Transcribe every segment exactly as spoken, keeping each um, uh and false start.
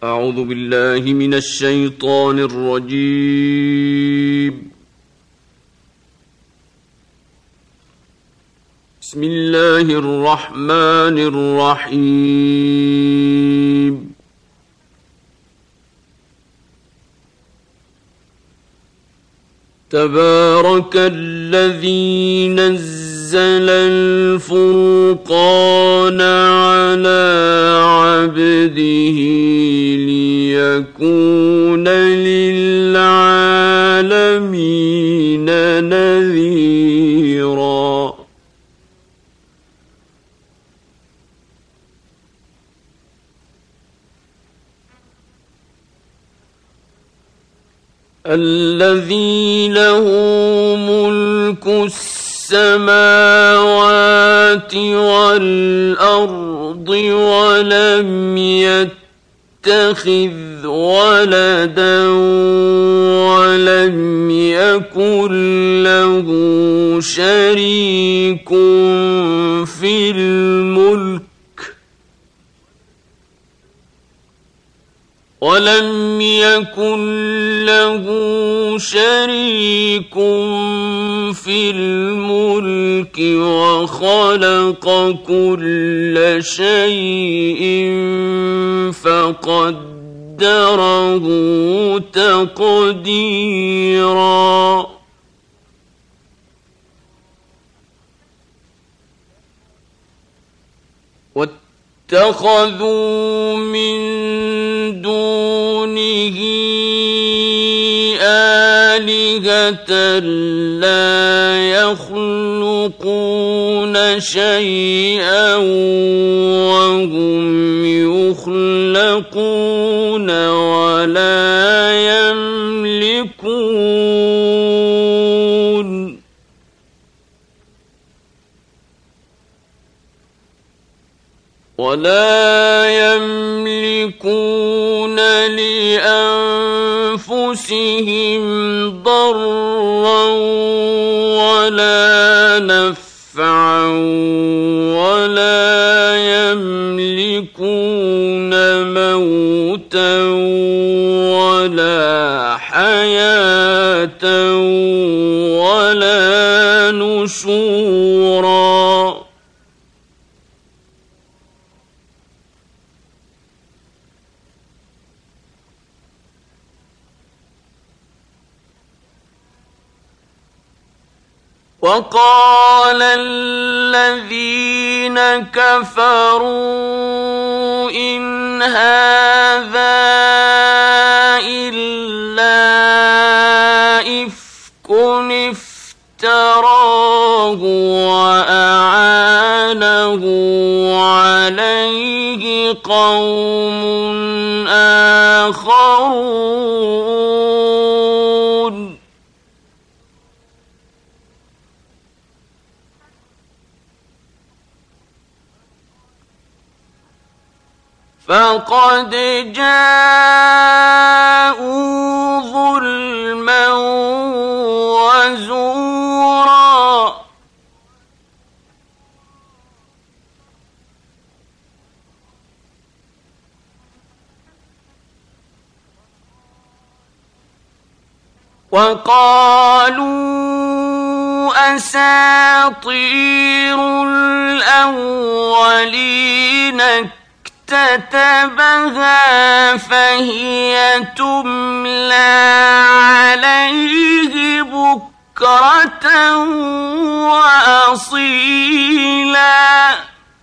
أعوذ بالله من الشيطان الرجيم. بسم الله الرحمن الرحيم. تبارك الذي نزل الفرقان على عبده ليكون للعالمين نذيرا. الذي له ملك السماوات والأرض ولم يتخذ ولدا ولم يكن له شريك في الملك ولم يكن له شريك في الملك وخلق كل شيء فقدره تقديرا. واتخذوا من دونه آلهة لا يخلقون شيئا وهم يخلقون ولا يملكون ولا يملكون لأنفسهم ضرا ولا نفعا ولا يملكون موتا ولا حياة ولا نشورا. وقال الذين كفروا إن هذا إلا إفك افتراه وأعانه عليه قوم آخرون. فقد جاءوا ظلما وزورا. وقالوا أساطير الأولين اكتتبها فهي تملى عليه بكرة وأصيلا.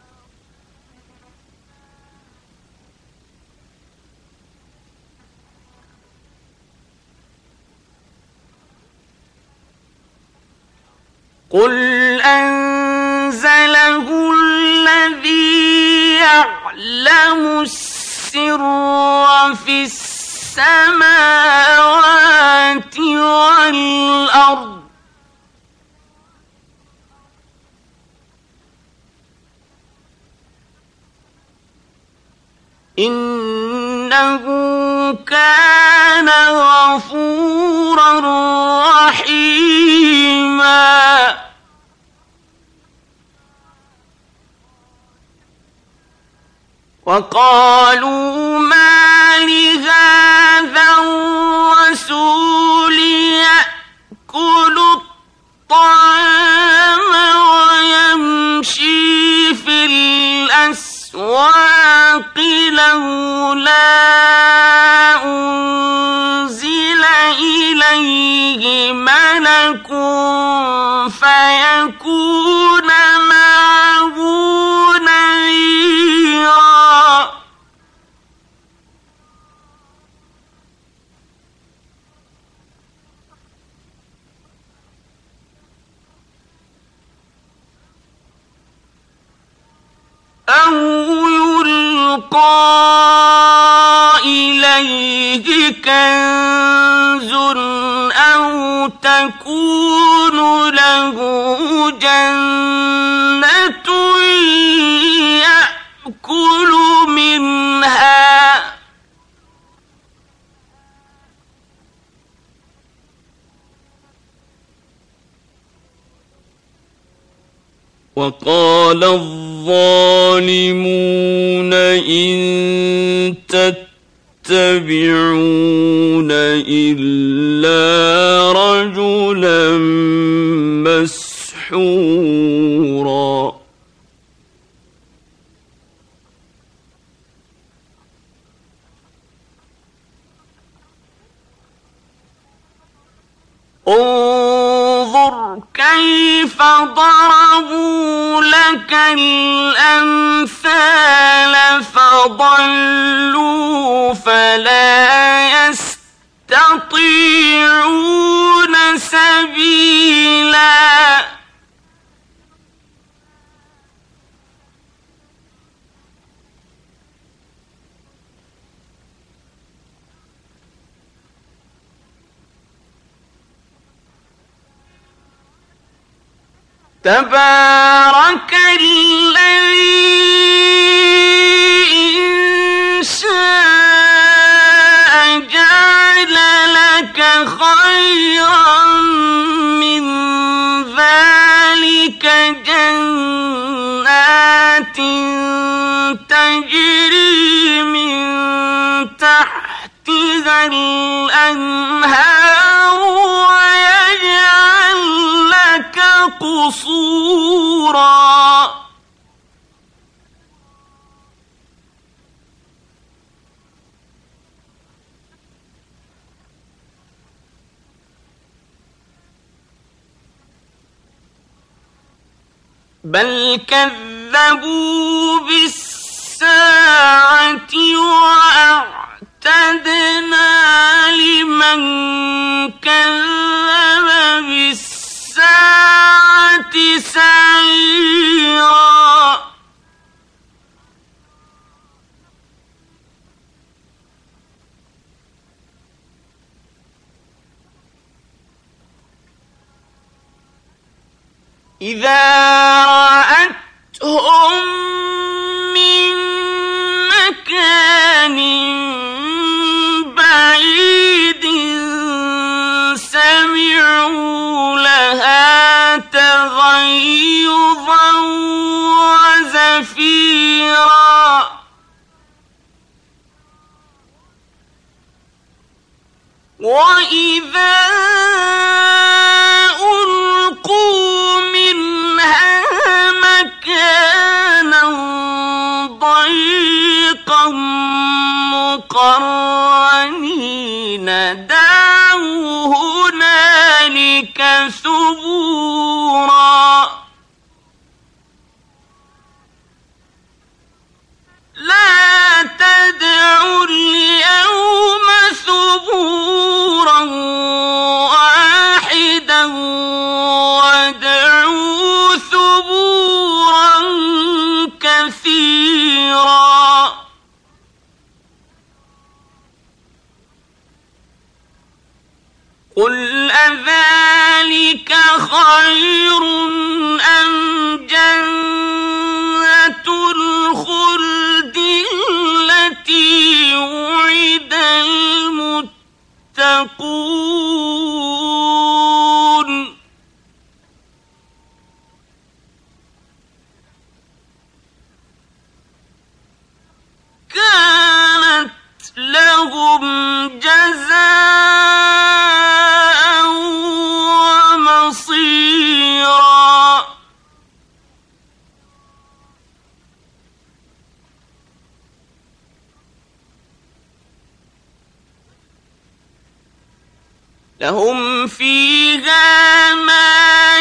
قل أنزله الذي يعلم السر في السماوات والأرض إنه كان غفورا رحيما. وقالوا ما لهذا الرسول يأكل الطعام ويمشي في الأسواق لولا أنزل إليه ملك فيكون معه نذيرا. أو يلقى إليه كنز أو تكون له جنة يأكل منها وقال الظالمون إن تتبعون إلا رجلا مسحورا. انظر كيف ضربوا لك الأمثال فضلوا فلا يستطيعون سبيلا. تبارك الذي إن شاء جعل لك خيرا من ذلك جنات تجري من تحتها الأنهار ويجعل لك قصورا. بل كذبوا بالساعة وأعتدنا لمن كذب بالساعة سعيرا. إذا رأتهم من مكان بعيد سمعوا لها تغيظا وزفيرا. وإذا ألقوا منها مكانا ضيقا مقرنين دعوا هنالك ثبورا. لا تدعوا اليوم ثبورا واحدا وادعوا ثبورا كثيرا. قل أذلك خير أم جنة الخلد التي وعد المتقون. كانت لهم جزاء ومصيرا. لهم فيها ما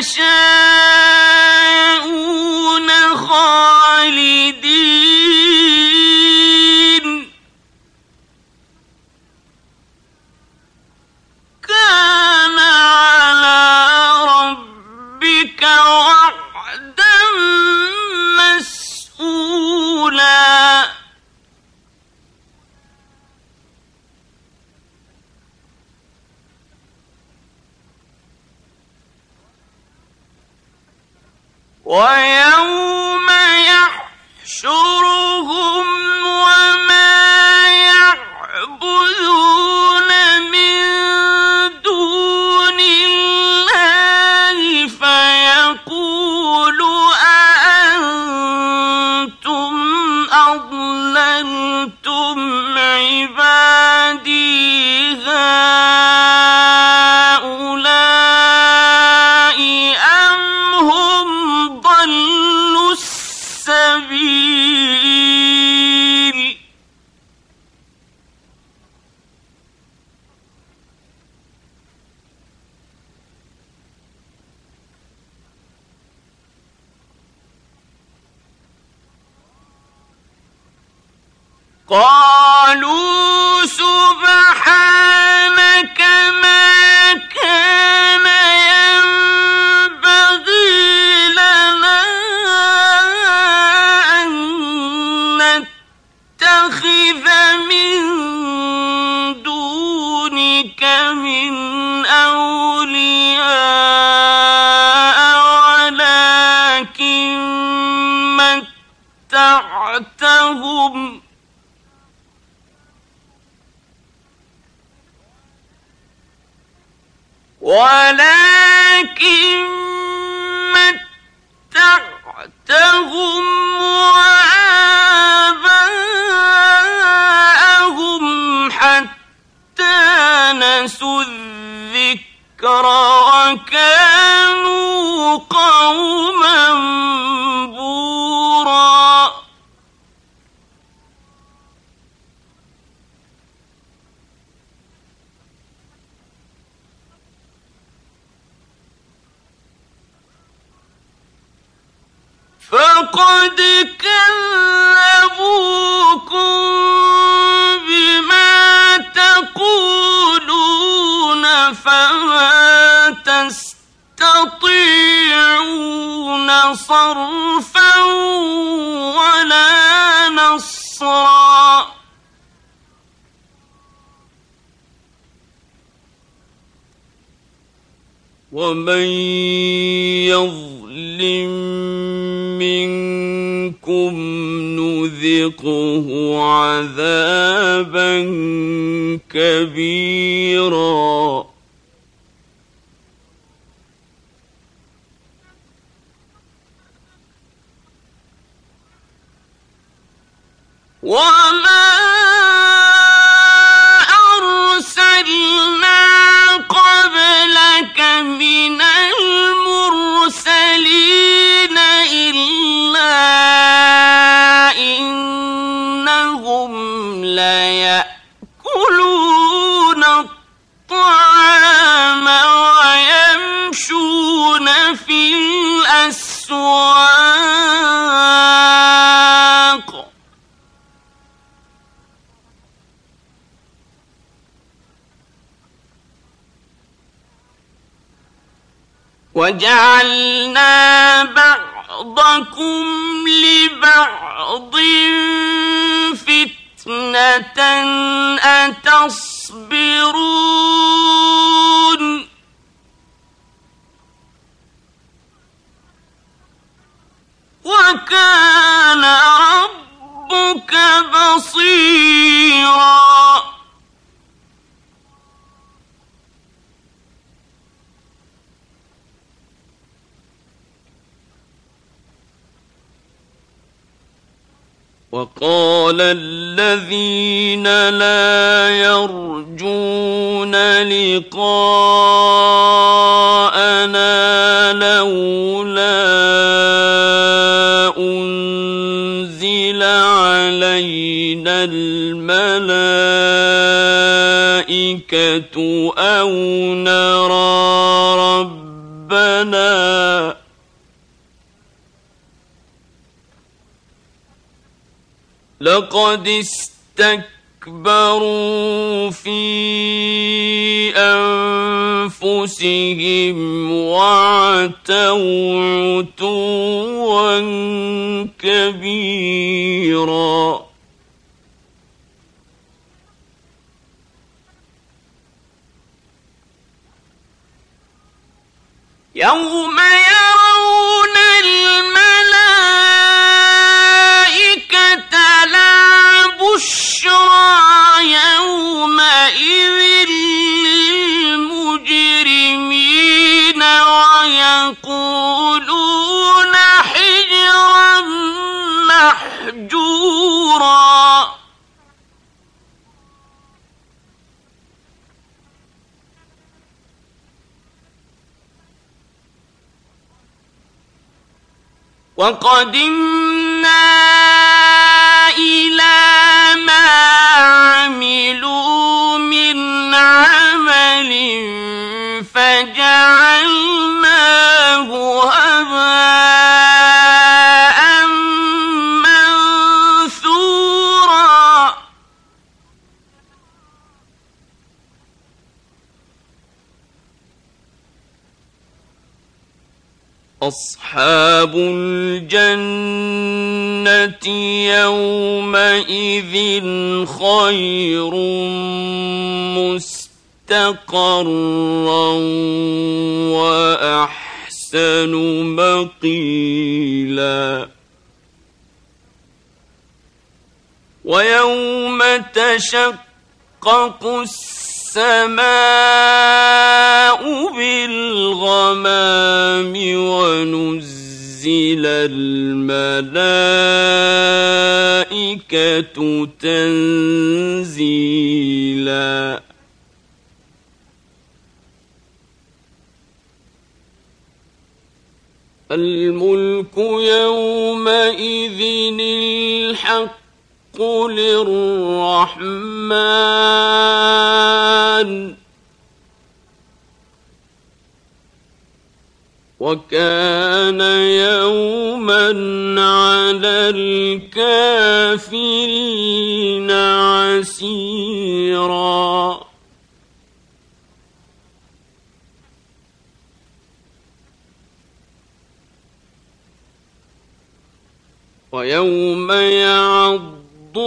يشاءون خالدين. كان على ربك وعدا مسئولا. ويوم يحشرهم وما يعبدون من دون الله فيقول أأنتم أضللتم عبادي هؤلاء أم هم ضلوا السبيل. قالوا سبحانك ما كان ينبغي لنا أن نتخذ من دونك من أولياء ولكن متعتهم ولكن متعتهم وآباءهم حتى نسوا الذكر وكانوا قوما بورا. فقد كذبوكم بما تقولون فما تستطيعون صرفا ولا نصرا. ومن يظلم منكم نذقه عذابا كبيرا. وما أرسلنا قبلك من المرسلين إلا إنهم ليأكلون الطعام ويمشون في الأسواق وجعلنا بعضكم لبعض فتنة أتصبرون وكان ربك بصيرا. وقال الذين لا يرجون لقاءنا لولا أنزل علينا الملائكة أو نرى ربنا لقد استكبروا في أنفسهم وعتوا عتوا كبيرا يوم يرون الملائكة لا بشرى يومئذ للمجرمين ويقولون حجرا محجورا وقدمنا إلى ما عملوا من عمل فجعلناه هباء منثورا أصحاب الجنة يومئذ خير مستقرا وأحسن مقيلا ويوم تشقق السماء بالغمام ونزل الملائكة تنزيلا الملك يومئذ الحق للرحمن وكان يوما على الكافرين عسيرا ويوم يعض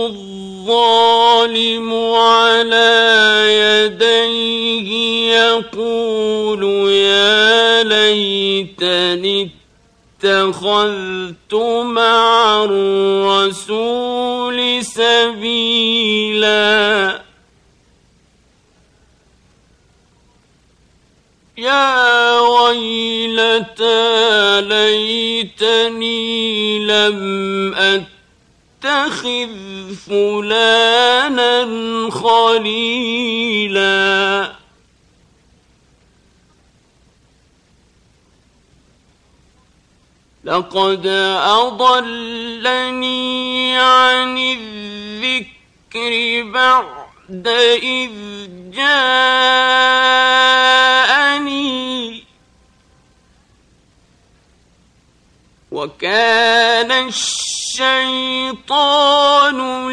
الظالم على يديه يقول يا ليتني اتخذت مع الرسول سبيلا يا ويلتى ليتني لم أتخذ فلانا خليلا لقد أضلني عن الذكر بعد إذ جاءني وكان الشيطان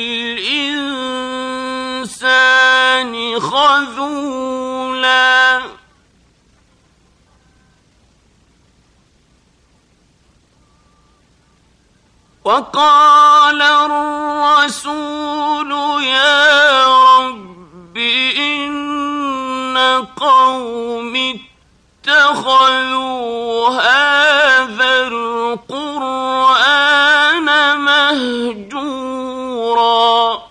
للإنسان خذولا وقال الرسول يا رب إن قوم اتخذوا هذا القرآن مهجورا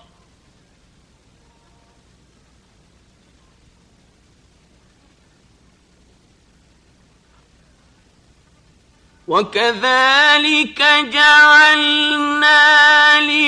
وكذلك جعلنا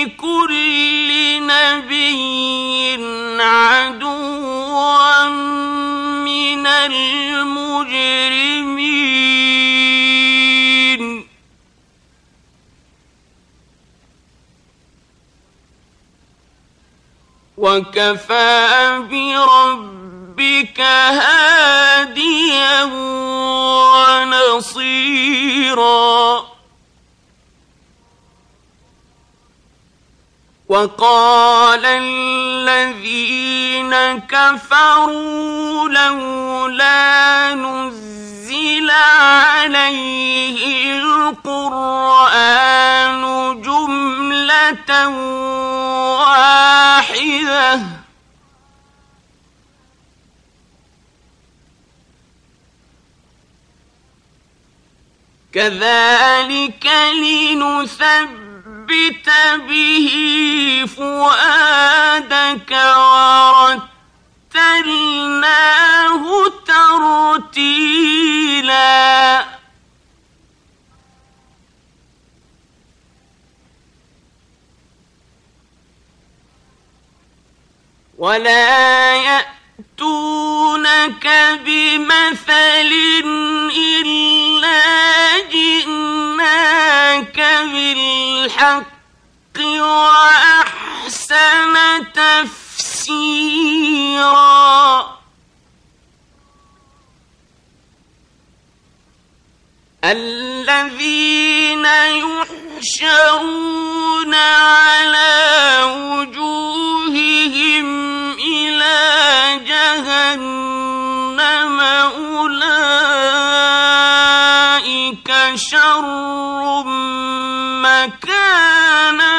وكفى بربك هاديا ونصيرا. وقال الذين كفروا لولا نزل عليه القرآن جملة واحدة كذلك لنثبت به فؤادك ورتلناه ترتيلا. ولا يأتونك بمثل إلا جئناك بالحق وأحسن تفسيرا. الذين يحشرون على وجوههم إلى جهنم أولئك شر مكانا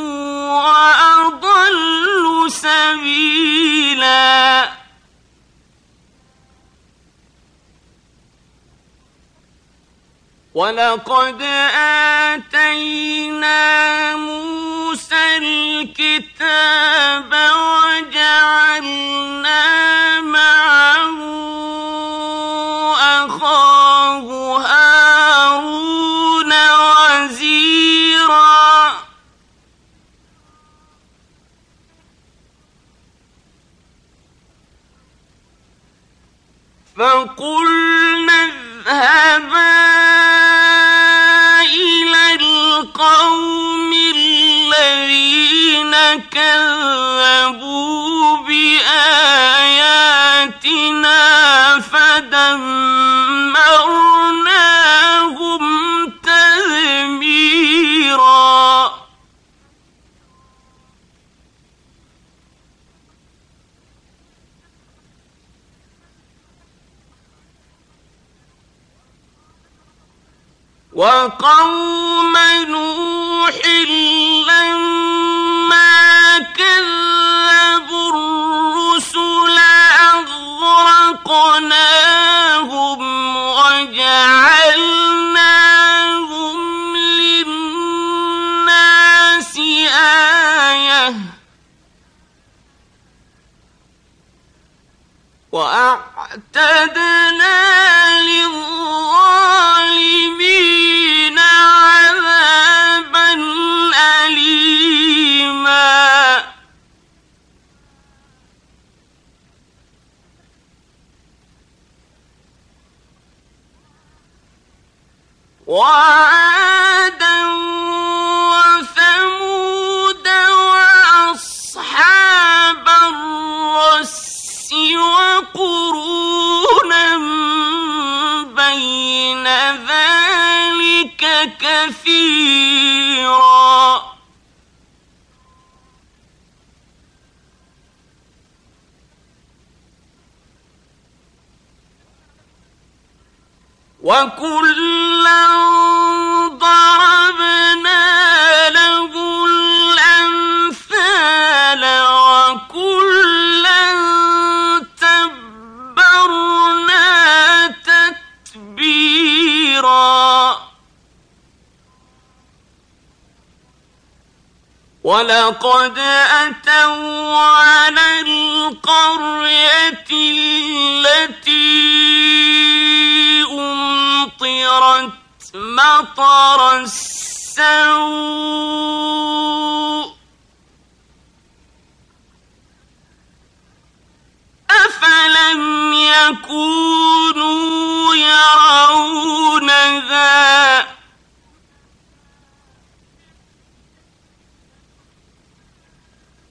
وأضل سبيلا. ولقد آتينا موسى الكتاب وجعلنا معه أخاه هارون وزيرا. فقلنا اذهبا القوم الذين كذبوا بآياتنا فدمرناهم تدميرا. وقوم نوح لما كذبوا الرسل أغرقناهم وجعلناهم للناس آية وأعتدنا للظالمين عذابا أليما. وعادا وثمود وأصحاب الرس وقرونا بين ذلك كثيرا. وكلا ضربنا له الأمثال وكلا تبرنا تتبيرا. ولقد أتوا على القرية التي أمطرت مطر السوء أفلم يكونوا يرونها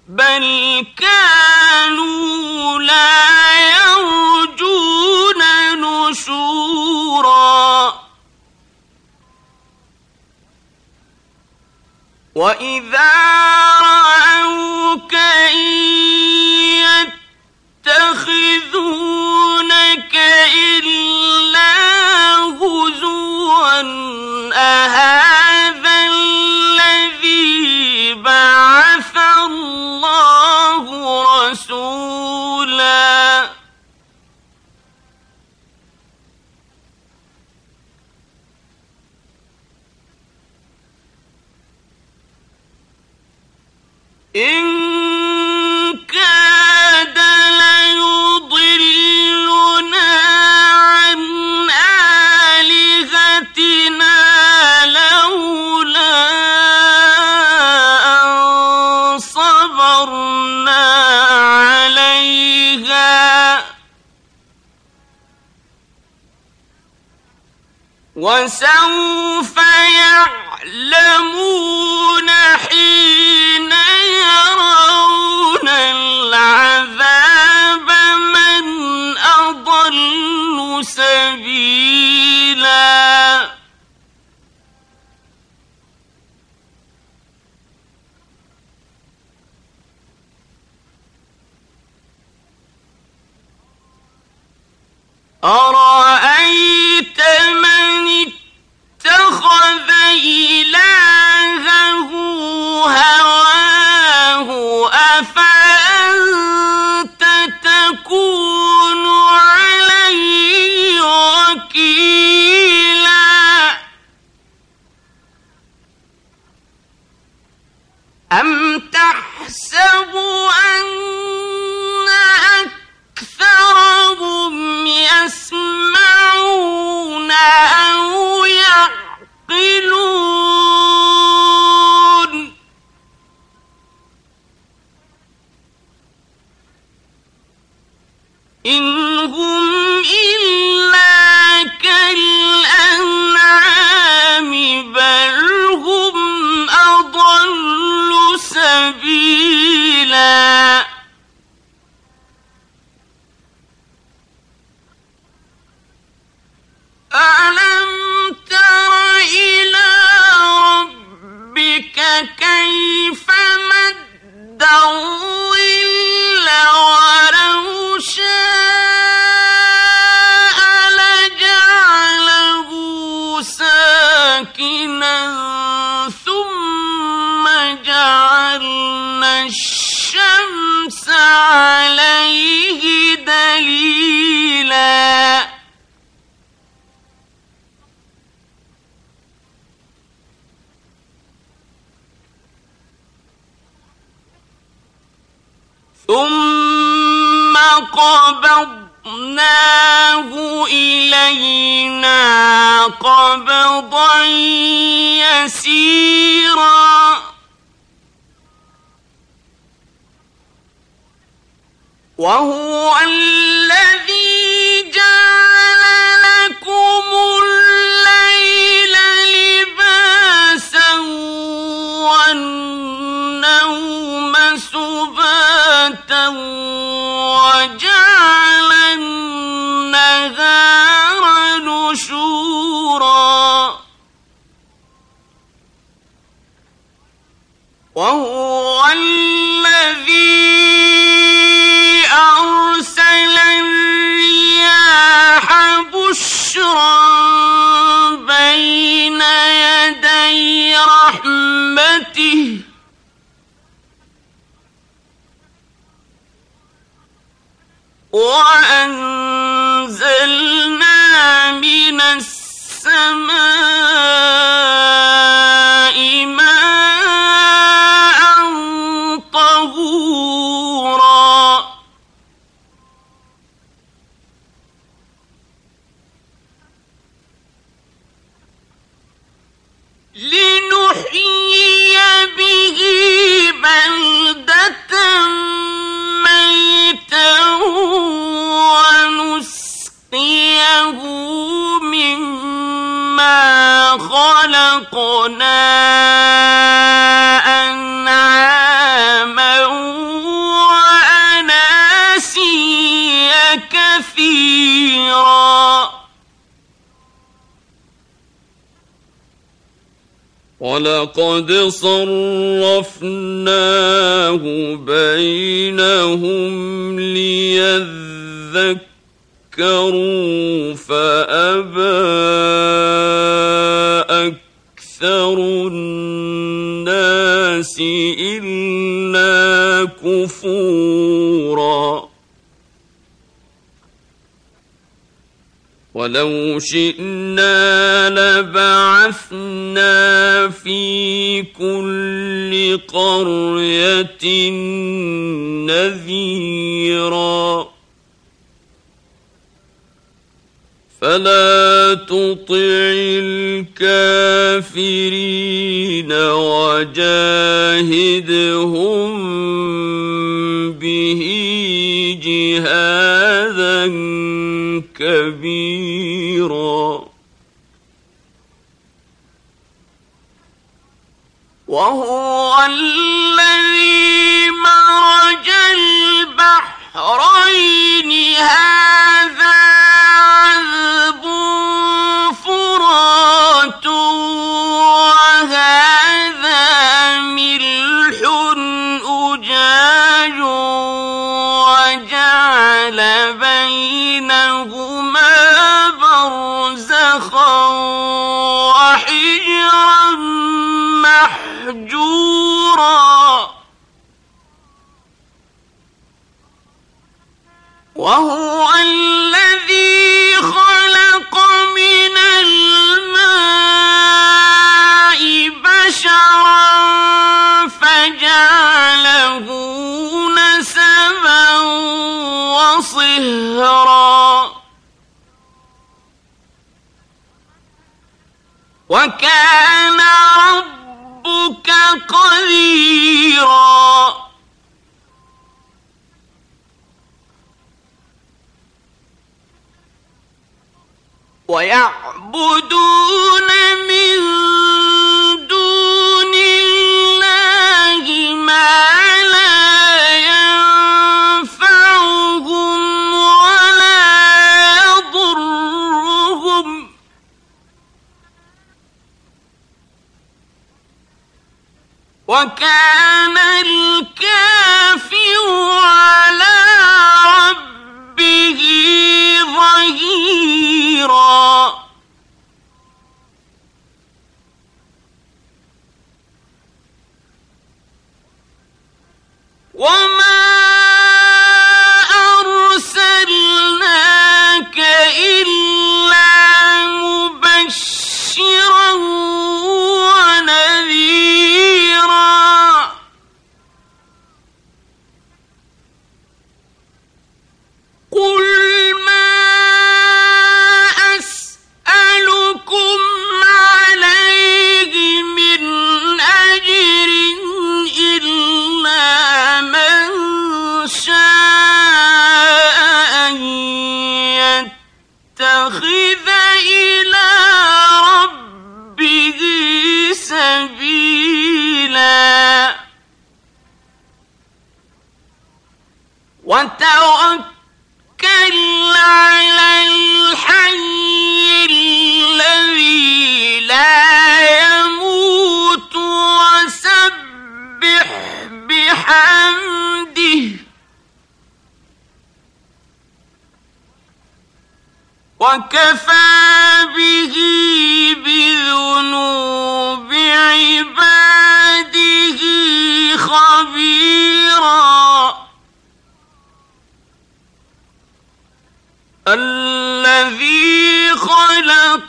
بل كانوا لا يرجون نشورا وإذا رأوك إن يتخذونك إلا هزوا أهذا الذي بعث الله رسولا إن كاد ليضلنا عن آلهتنا لولا أن صبرنا عليها وسوف يعلمون حين يرون العذاب من أضل سبيلا أرأيت من اتخذ إلهه هواه أفأنت تكون عليه وكيلا أم تحسب أن أكثرهم يسمعون أو يعقلون إن هم إلا كالأنعام بل هم أضل سبيلا ألم تر إلى ربك كيف مد الظل ولو شاء لجعله ساكنا ثم جعلنا الشمس عليه دليلا ثم قبضناه إلينا قبضا يسيرا وهو الذي جعل لكم الليل لباسا والنوم سباتا وجعل النهار نشورا وهو الذي أرسل الرياح بشرا بين يدي رحمته وأنزلنا من السماء ماء طهورا لنحيي به بلدة ميتا ونسقيه مما خلقنا أنعاما وَلَقَدْ صَرَّفْنَاهُ بَيْنَهُمْ لِيَذَّكَّرُوا فَأَبَى أَكْثَرُ النَّاسِ إِلَّا كُفُورًا وَلَوْ شِئْنَا لَبَعَثْنَا فِي كُلِّ قَرْيَةٍ نَذِيرًا فَلَا تُطِعِ الْكَافِرِينَ وَجَاهِدْهُم بِهِ جِهَادًا كبيرا وهو الذي مرج البحرين هذا عذب فرات وهذا ملح أجاج وجعل بينهما برزخا وحجرا محجورا وهو الذي خلق من الماء بشرا فجعله نسبا وصهرا وكان ربك قديرا ويعبدون من دون الله ما لا ينفعهم ولا يضرهم وكان الكافر على ربه ظهيرا وما أرسلناك إلا مبشرا ونذيرا قل ما أسألكم عليه من أجر إلا من شاء أن يتخذ إلى ربه سبيلا وتوكل على الحي الذي لا يموت وسبح بحمده وكفى به بذنوب عباده خبيرا الذي خلق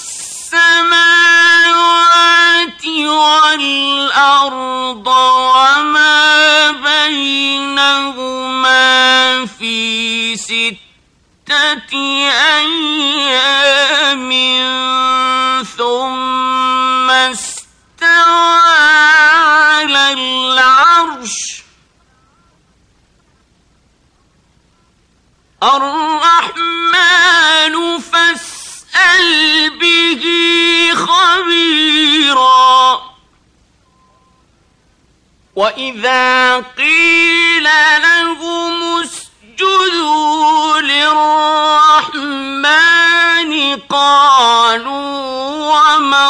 السماوات والأرض وما بينهما في ستة أيام ثم استوى على العرش الرحمن فاسأل به خبيرا وإذا قيل لهم اسجدوا للرحمن قالوا وما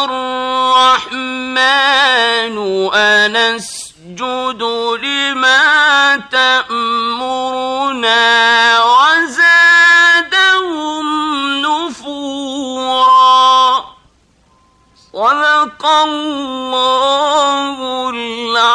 الرحمن أنسجد لما تأمرنا وزادهم نفورا. صدق الله العظيم.